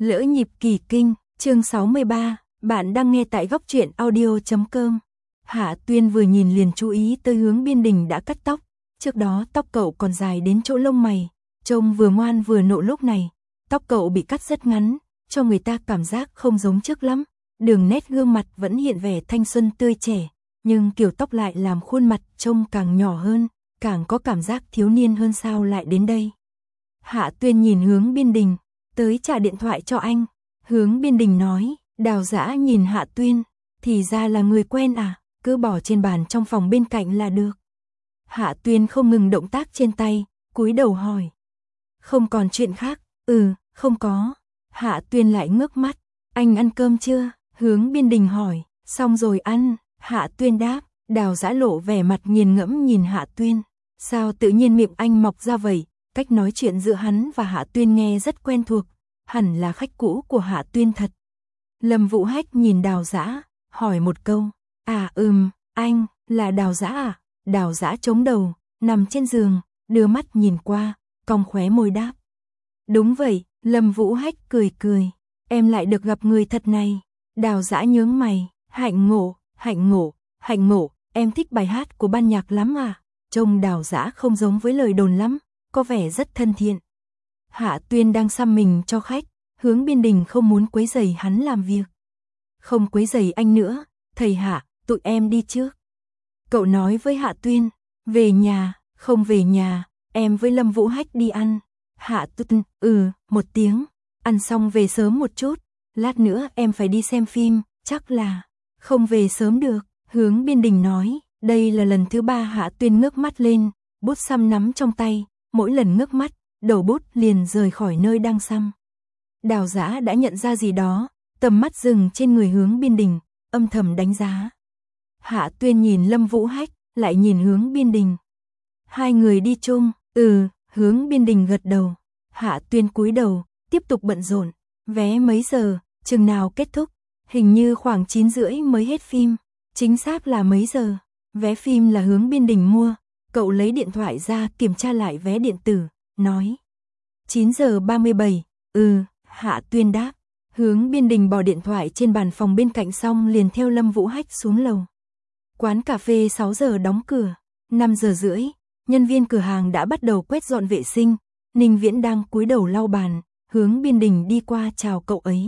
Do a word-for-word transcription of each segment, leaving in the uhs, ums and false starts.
Lỡ nhịp kỳ kinh, chương sáu mươi ba, bạn đang nghe tại góc truyện audio chấm com. Hạ Tuyên vừa nhìn liền chú ý tới Hướng Biên Đình đã cắt tóc, trước đó tóc cậu còn dài đến chỗ lông mày, trông vừa ngoan vừa nộ, lúc này, tóc cậu bị cắt rất ngắn, cho người ta cảm giác không giống trước lắm, đường nét gương mặt vẫn hiện vẻ thanh xuân tươi trẻ, nhưng kiểu tóc lại làm khuôn mặt trông càng nhỏ hơn, càng có cảm giác thiếu niên hơn. Sao lại đến đây? Hạ Tuyên nhìn Hướng Biên Đình, tới trả điện thoại cho anh. Hướng Biên Đình nói. Đào Dã nhìn Hạ Tuyên, thì ra là người quen à, cứ bỏ trên bàn trong phòng bên cạnh là được. Hạ Tuyên không ngừng động tác trên tay, cúi đầu hỏi. Không còn chuyện khác? Ừ, không có. Hạ Tuyên lại ngước mắt. Anh ăn cơm chưa? Hướng Biên Đình hỏi. Xong rồi ăn. Hạ Tuyên đáp. Đào Dã lộ vẻ mặt nghiền ngẫm nhìn Hạ Tuyên. Sao tự nhiên miệng anh mọc ra vậy? Cách nói chuyện giữa hắn và Hạ Tuyên nghe rất quen thuộc, hẳn là khách cũ của Hạ Tuyên thật. Lâm Vũ Hách nhìn Đào Dã, hỏi một câu. À ừm, anh, là Đào Dã à? Đào Dã chống đầu, nằm trên giường, đưa mắt nhìn qua, cong khóe môi đáp. Đúng vậy. Lâm Vũ Hách cười cười. Em lại được gặp người thật này. Đào Dã nhướng mày. Hạnh ngộ, hạnh ngộ, hạnh ngộ, em thích bài hát của ban nhạc lắm à? Trông Đào Dã không giống với lời đồn lắm, có vẻ rất thân thiện. Hạ Tuyên đang xăm mình cho khách, Hướng Biên Đình không muốn quấy rầy hắn làm việc. Không quấy rầy anh nữa, thầy Hạ, tụi em đi trước. Cậu nói với Hạ Tuyên. Về nhà? Không về nhà, em với Lâm Vũ Hách đi ăn. Hạ Tuyên, ừ, một tiếng. Ăn xong về sớm một chút, lát nữa em phải đi xem phim, chắc là không về sớm được. Hướng Biên Đình nói. Đây là lần thứ ba Hạ Tuyên ngước mắt lên, bút xăm nắm trong tay, mỗi lần ngước mắt, đầu bút liền rời khỏi nơi đang xăm. Đào Dã đã nhận ra gì đó, tầm mắt dừng trên người Hướng Biên Đình, âm thầm đánh giá. Hạ Tuyên nhìn Lâm Vũ Hách, lại nhìn Hướng Biên Đình. Hai người đi chung? Ừ, Hướng Biên Đình gật đầu. Hạ Tuyên cúi đầu, tiếp tục bận rộn. Vé mấy giờ, chừng nào kết thúc? Hình như khoảng chín rưỡi mới hết phim. Chính xác là mấy giờ? Vé phim là Hướng Biên Đình mua. Cậu lấy điện thoại ra kiểm tra lại vé điện tử, nói. chín giờ ba mươi bảy, ừ, Hạ Tuyên đáp. Hướng Biên Đình bỏ điện thoại trên bàn phòng bên cạnh xong liền theo Lâm Vũ Hách xuống lầu. Quán cà phê sáu giờ đóng cửa, năm giờ rưỡi, nhân viên cửa hàng đã bắt đầu quét dọn vệ sinh, Ninh Viễn đang cúi đầu lau bàn, Hướng Biên Đình đi qua chào cậu ấy.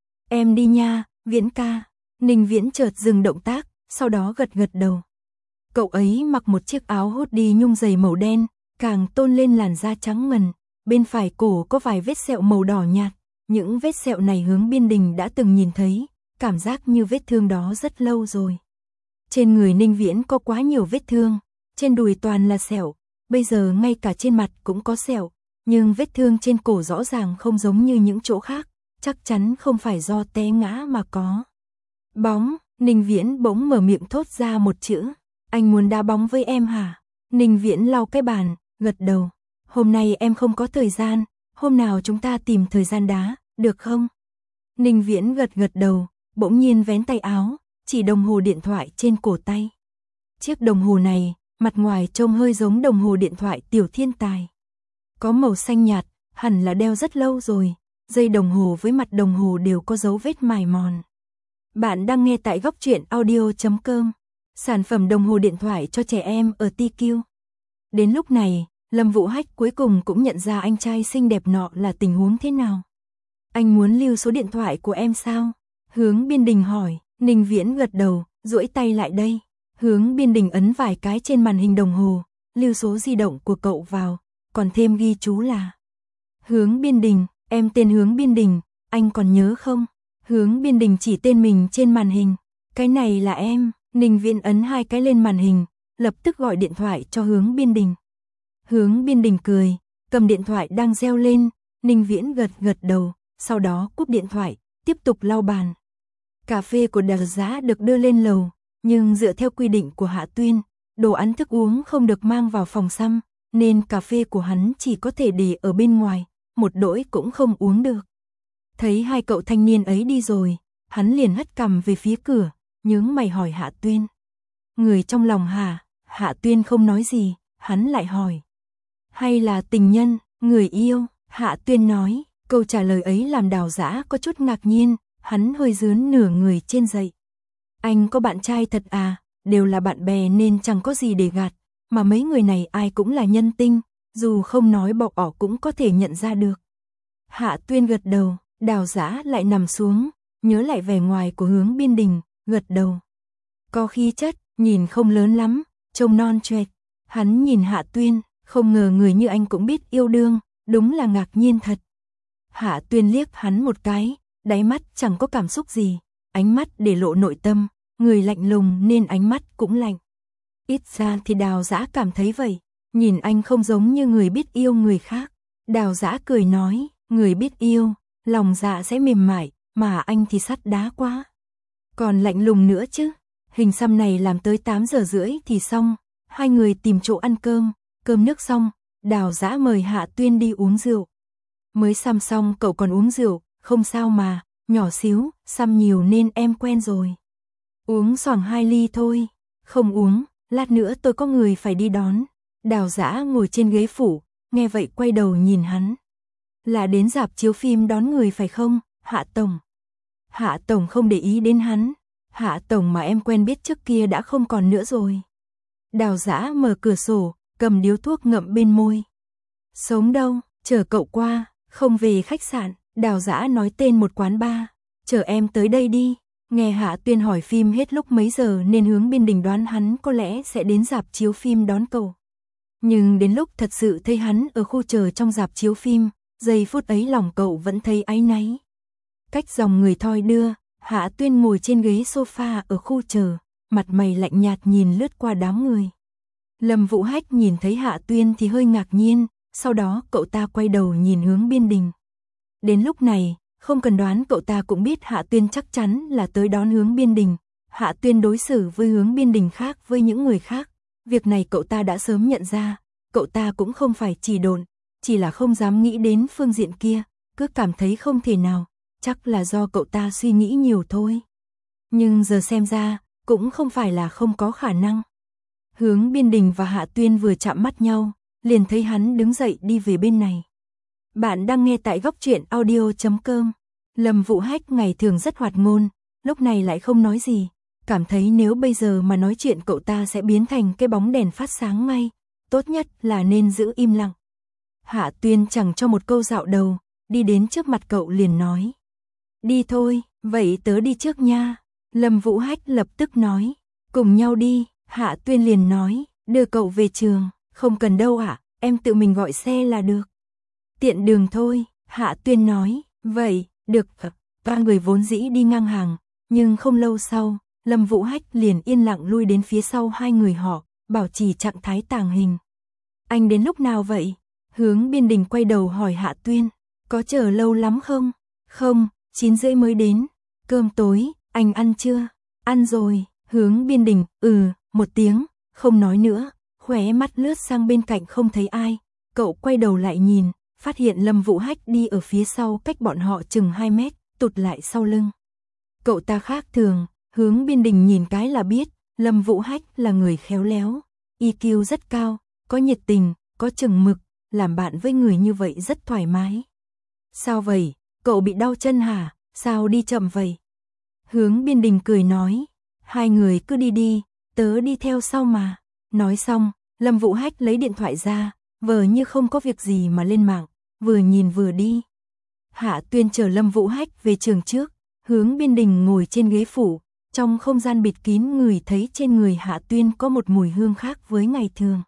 Em đi nha, Viễn ca. Ninh Viễn chợt dừng động tác, sau đó gật gật đầu. Cậu ấy mặc một chiếc áo hoodie nhung dày màu đen, càng tôn lên làn da trắng ngần, bên phải cổ có vài vết sẹo màu đỏ nhạt, những vết sẹo này Hướng Biên Đình đã từng nhìn thấy, cảm giác như vết thương đó rất lâu rồi. Trên người Ninh Viễn có quá nhiều vết thương, trên đùi toàn là sẹo, bây giờ ngay cả trên mặt cũng có sẹo, nhưng vết thương trên cổ rõ ràng không giống như những chỗ khác, chắc chắn không phải do té ngã mà có. Bóng, Ninh Viễn bỗng mở miệng thốt ra một chữ. Anh muốn đá bóng với em hả? Ninh Viễn lau cái bàn, gật đầu. Hôm nay em không có thời gian, hôm nào chúng ta tìm thời gian đá, được không? Ninh Viễn gật gật đầu, bỗng nhiên vén tay áo, chỉ đồng hồ điện thoại trên cổ tay. Chiếc đồng hồ này, mặt ngoài trông hơi giống đồng hồ điện thoại Tiểu Thiên Tài. Có màu xanh nhạt, hẳn là đeo rất lâu rồi, dây đồng hồ với mặt đồng hồ đều có dấu vết mài mòn. Bạn đang nghe tại góc truyện audio chấm com. Sản phẩm đồng hồ điện thoại cho trẻ em ở tê quy. Đến lúc này, Lâm Vũ Hách cuối cùng cũng nhận ra anh trai xinh đẹp nọ là tình huống thế nào. Anh muốn lưu số điện thoại của em sao? Hướng Biên Đình hỏi. Ninh Viễn gật đầu, duỗi tay lại đây. Hướng Biên Đình ấn vài cái trên màn hình đồng hồ, lưu số di động của cậu vào, còn thêm ghi chú là Hướng Biên Đình, em tên Hướng Biên Đình, anh còn nhớ không? Hướng Biên Đình chỉ tên mình trên màn hình. Cái này là em. Ninh Viễn ấn hai cái lên màn hình, lập tức gọi điện thoại cho Hướng Biên Đình. Hướng Biên Đình cười, cầm điện thoại đang reo lên, Ninh Viễn gật gật đầu, sau đó cúp điện thoại, tiếp tục lau bàn. Cà phê của Đào Dã được đưa lên lầu, nhưng dựa theo quy định của Hạ Tuyên, đồ ăn thức uống không được mang vào phòng xăm, nên cà phê của hắn chỉ có thể để ở bên ngoài, một đỗi cũng không uống được. Thấy hai cậu thanh niên ấy đi rồi, hắn liền hất cằm về phía cửa, nhướng mày hỏi Hạ Tuyên. Người trong lòng hả? Hạ Tuyên không nói gì, hắn lại hỏi. Hay là tình nhân, người yêu? Hạ Tuyên nói, Câu trả lời ấy làm Đào Dã có chút ngạc nhiên, hắn hơi dướn nửa người trên dậy. Anh có bạn trai thật à, đều là bạn bè nên chẳng có gì để gạt, mà mấy người này ai cũng là nhân tinh, dù không nói bọc ỏ cũng có thể nhận ra được. Hạ Tuyên gật đầu, Đào Dã lại nằm xuống, nhớ lại vẻ ngoài của Hướng Biên Đình, gật đầu. Có khí chất, nhìn không lớn lắm, trông non choẹt. Hắn nhìn Hạ Tuyên, không ngờ người như anh cũng biết yêu đương, đúng là ngạc nhiên thật. Hạ Tuyên liếc hắn một cái, đáy mắt chẳng có cảm xúc gì, ánh mắt để lộ nội tâm, người lạnh lùng nên ánh mắt cũng lạnh. Ít ra thì Đào Dã cảm thấy vậy, nhìn anh không giống như người biết yêu người khác. Đào Dã cười nói, người biết yêu, lòng dạ sẽ mềm mại, mà anh thì sắt đá quá. Còn lạnh lùng nữa chứ, hình xăm này làm tới tám giờ rưỡi thì xong, hai người tìm chỗ ăn cơm, cơm nước xong, Đào Dã mời Hạ Tuyên đi uống rượu. Mới xăm xong cậu còn uống rượu, không sao mà, nhỏ xíu, xăm nhiều nên em quen rồi. Uống xoàng hai ly thôi, không uống, lát nữa tôi có người phải đi đón. Đào Dã ngồi trên ghế phủ, nghe vậy quay đầu nhìn hắn. Là đến rạp chiếu phim đón người phải không, Hạ Tổng? Hạ Tổng không để ý đến hắn, Hạ Tổng mà em quen biết trước kia đã không còn nữa rồi. Đào Dã mở cửa sổ, cầm điếu thuốc ngậm bên môi. Sống đâu, chờ cậu qua, không về khách sạn. Đào Dã nói tên một quán bar, chờ em tới đây đi. Nghe Hạ Tuyên hỏi phim hết lúc mấy giờ nên Hướng Biên Đình đoán hắn có lẽ sẽ đến rạp chiếu phim đón cậu. Nhưng đến lúc thật sự thấy hắn ở khu chờ trong rạp chiếu phim, giây phút ấy lòng cậu vẫn thấy áy náy. Cách dòng người thoi đưa, Hạ Tuyên ngồi trên ghế sofa ở khu chờ, mặt mày lạnh nhạt nhìn lướt qua đám người. Lâm Vũ Hách nhìn thấy Hạ Tuyên thì hơi ngạc nhiên, sau đó cậu ta quay đầu nhìn Hướng Biên Đình. Đến lúc này, không cần đoán cậu ta cũng biết Hạ Tuyên chắc chắn là tới đón Hướng Biên Đình. Hạ Tuyên đối xử với Hướng Biên Đình khác với những người khác, việc này cậu ta đã sớm nhận ra, cậu ta cũng không phải chỉ độn, chỉ là không dám nghĩ đến phương diện kia, cứ cảm thấy không thể nào, chắc là do cậu ta suy nghĩ nhiều thôi. Nhưng giờ xem ra, cũng không phải là không có khả năng. Hướng Biên Đình và Hạ Tuyên vừa chạm mắt nhau, liền thấy hắn đứng dậy đi về bên này. Bạn đang nghe tại góc truyện audio chấm com. Lâm Vũ Hách ngày thường rất hoạt ngôn, lúc này lại không nói gì, cảm thấy nếu bây giờ mà nói chuyện cậu ta sẽ biến thành cái bóng đèn phát sáng ngay, tốt nhất là nên giữ im lặng. Hạ Tuyên chẳng cho một câu dạo đầu, đi đến trước mặt cậu liền nói. Đi thôi, vậy tớ đi trước nha. Lâm Vũ Hách lập tức nói, cùng nhau đi. Hạ Tuyên liền nói, đưa cậu về trường. Không cần đâu ạ, à, em tự mình gọi xe là được. Tiện đường thôi, Hạ Tuyên nói, vậy, được. Ba người vốn dĩ đi ngang hàng, nhưng không lâu sau, Lâm Vũ Hách liền yên lặng lui đến phía sau hai người họ, bảo trì trạng thái tàng hình. Anh đến lúc nào vậy? Hướng Biên Đình quay đầu hỏi Hạ Tuyên, có chờ lâu lắm không? Không, chín rưỡi mới đến. Cơm tối, anh ăn chưa? Ăn rồi. Hướng Biên Đình, ừ, một tiếng, không nói nữa, khóe mắt lướt sang bên cạnh không thấy ai. Cậu quay đầu lại nhìn, phát hiện Lâm Vũ Hách đi ở phía sau cách bọn họ chừng hai mét, tụt lại sau lưng. Cậu ta khác thường, Hướng Biên Đình nhìn cái là biết, Lâm Vũ Hách là người khéo léo, i kiu rất cao, có nhiệt tình, có chừng mực, làm bạn với người như vậy rất thoải mái. Sao vậy, cậu bị đau chân hả, sao đi chậm vậy? Hướng Biên Đình cười nói, hai người cứ đi đi, tớ đi theo sau mà. Nói xong, Lâm Vũ Hách lấy điện thoại ra, vờ như không có việc gì mà lên mạng, vừa nhìn vừa đi. Hạ Tuyên chờ Lâm Vũ Hách về trường trước, Hướng Biên Đình ngồi trên ghế phủ, trong không gian bịt kín người thấy trên người Hạ Tuyên có một mùi hương khác với ngày thường.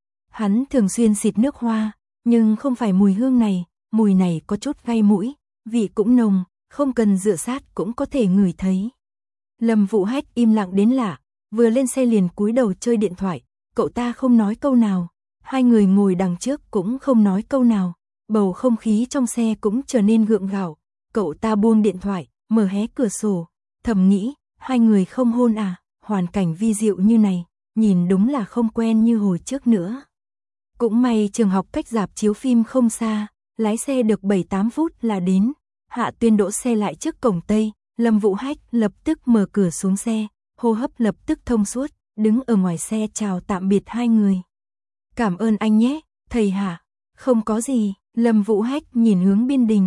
Hắn thường xuyên xịt nước hoa, nhưng không phải mùi hương này, mùi này có chút gây mũi, vị cũng nồng, không cần dựa sát cũng có thể ngửi thấy. Lâm Vũ Hách im lặng đến lạ, vừa lên xe liền cúi đầu chơi điện thoại, cậu ta không nói câu nào, hai người ngồi đằng trước cũng không nói câu nào, bầu không khí trong xe cũng trở nên gượng gạo, cậu ta buông điện thoại, mở hé cửa sổ, thầm nghĩ, hai người không hôn à, hoàn cảnh vi diệu như này, nhìn đúng là không quen như hồi trước nữa. Cũng may trường học cách rạp chiếu phim không xa, lái xe được bảy tám phút là đến. Hạ Tuyên đỗ xe lại trước cổng Tây, Lâm Vũ Hách lập tức mở cửa xuống xe, hô hấp lập tức thông suốt, đứng ở ngoài xe chào tạm biệt hai người. Cảm ơn anh nhé, thầy Hạ. Không có gì, Lâm Vũ Hách nhìn Hướng Biên Đình,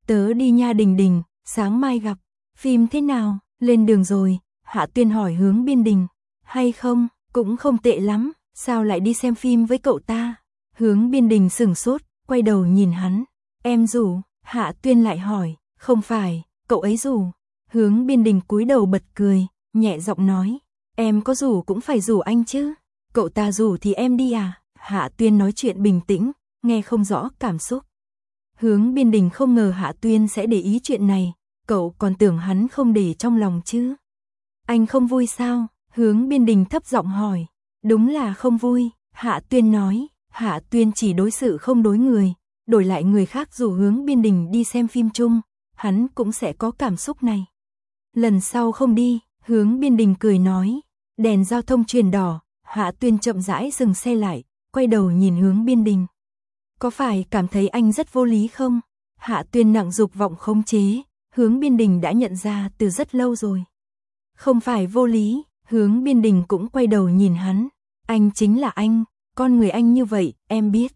Tớ đi nha Đình Đình, sáng mai gặp. Phim thế nào, lên đường rồi? Hạ Tuyên hỏi Hướng Biên Đình. Hay không, cũng không tệ lắm, sao lại đi xem phim với cậu ta? Hướng Biên Đình sửng sốt, quay đầu nhìn hắn. Em rủ, Hạ Tuyên lại hỏi, không phải, cậu ấy rủ. Hướng Biên Đình cúi đầu bật cười, nhẹ giọng nói, em có rủ cũng phải rủ anh chứ. Cậu ta rủ thì em đi à? Hạ Tuyên nói chuyện bình tĩnh, nghe không rõ cảm xúc. Hướng Biên Đình không ngờ Hạ Tuyên sẽ để ý chuyện này, cậu còn tưởng hắn không để trong lòng chứ. Anh không vui sao? Hướng Biên Đình thấp giọng hỏi. Đúng là không vui, Hạ Tuyên nói. Hạ Tuyên chỉ đối sự không đối người, đổi lại người khác dù Hướng Biên Đình đi xem phim chung, hắn cũng sẽ có cảm xúc này. Lần sau không đi, Hướng Biên Đình cười nói. Đèn giao thông chuyển đỏ, Hạ Tuyên chậm rãi dừng xe lại, quay đầu nhìn Hướng Biên Đình. Có phải cảm thấy anh rất vô lý không? Hạ Tuyên nặng dục vọng khống chế, Hướng Biên Đình đã nhận ra từ rất lâu rồi. Không phải vô lý, Hướng Biên Đình cũng quay đầu nhìn hắn. Anh chính là anh, con người anh như vậy, em biết.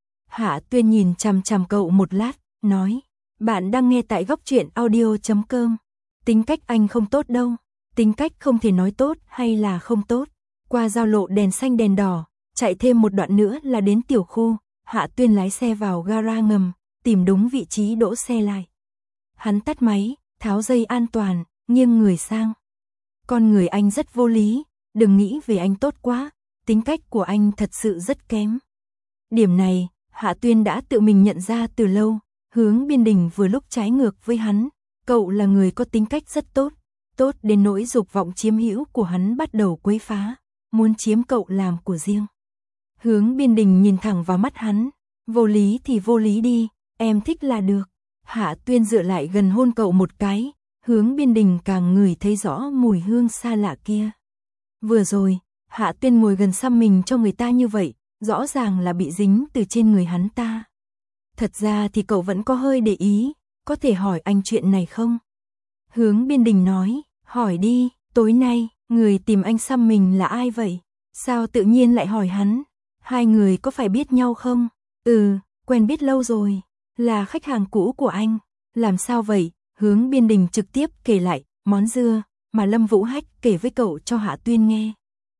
Hạ Tuyên nhìn chằm chằm cậu một lát, nói. Bạn đang nghe tại góc truyện audio chấm com. Tính cách anh không tốt đâu. Tính cách không thể nói tốt hay là không tốt. Qua giao lộ đèn xanh đèn đỏ, chạy thêm một đoạn nữa là đến tiểu khu. Hạ Tuyên lái xe vào gara ngầm, tìm đúng vị trí đỗ xe lại. Hắn tắt máy, tháo dây an toàn, nghiêng người sang. Con người anh rất vô lý, đừng nghĩ về anh tốt quá, tính cách của anh thật sự rất kém. Điểm này, Hạ Tuyên đã tự mình nhận ra từ lâu, Hướng Biên Đình vừa lúc trái ngược với hắn, cậu là người có tính cách rất tốt, tốt đến nỗi dục vọng chiếm hữu của hắn bắt đầu quấy phá, muốn chiếm cậu làm của riêng. Hướng Biên Đình nhìn thẳng vào mắt hắn, vô lý thì vô lý đi, em thích là được. Hạ Tuyên dựa lại gần hôn cậu một cái, Hướng Biên Đình càng ngửi thấy rõ mùi hương xa lạ kia. Vừa rồi, Hạ Tuyên ngồi gần xăm mình cho người ta như vậy, rõ ràng là bị dính từ trên người hắn ta. Thật ra thì cậu vẫn có hơi để ý, có thể hỏi anh chuyện này không? Hướng Biên Đình nói, hỏi đi, tối nay, người tìm anh xăm mình là ai vậy? Sao tự nhiên lại hỏi hắn? Hai người có phải biết nhau không? Ừ, quen biết lâu rồi, là khách hàng cũ của anh. Làm sao vậy? Hướng Biên Đình trực tiếp kể lại món dưa mà Lâm Vũ Hách kể với cậu cho Hạ Tuyên nghe.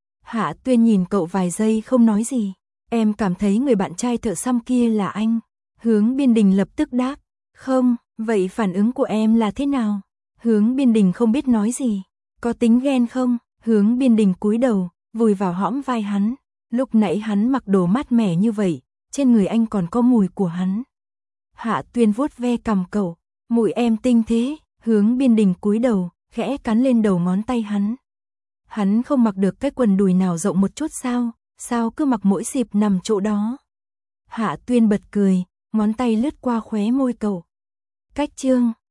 Hạ Tuyên nhìn cậu vài giây không nói gì. Em cảm thấy người bạn trai thợ xăm kia là anh. Hướng Biên Đình lập tức đáp. Không, vậy phản ứng của em là thế nào? Hướng Biên Đình không biết nói gì. Có tính ghen không? Hướng Biên Đình cúi đầu, vùi vào hõm vai hắn. Lúc nãy hắn mặc đồ mát mẻ như vậy, trên người anh còn có mùi của hắn. Hạ Tuyên vuốt ve cằm cậu. Mùi em tinh thế, Hướng Biên Đình cúi đầu, khẽ cắn lên đầu ngón tay hắn. Hắn không mặc được cái quần đùi nào rộng một chút sao, sao cứ mặc mỗi dịp nằm chỗ đó. Hạ Tuyên bật cười, ngón tay lướt qua khóe môi cậu. Cách chương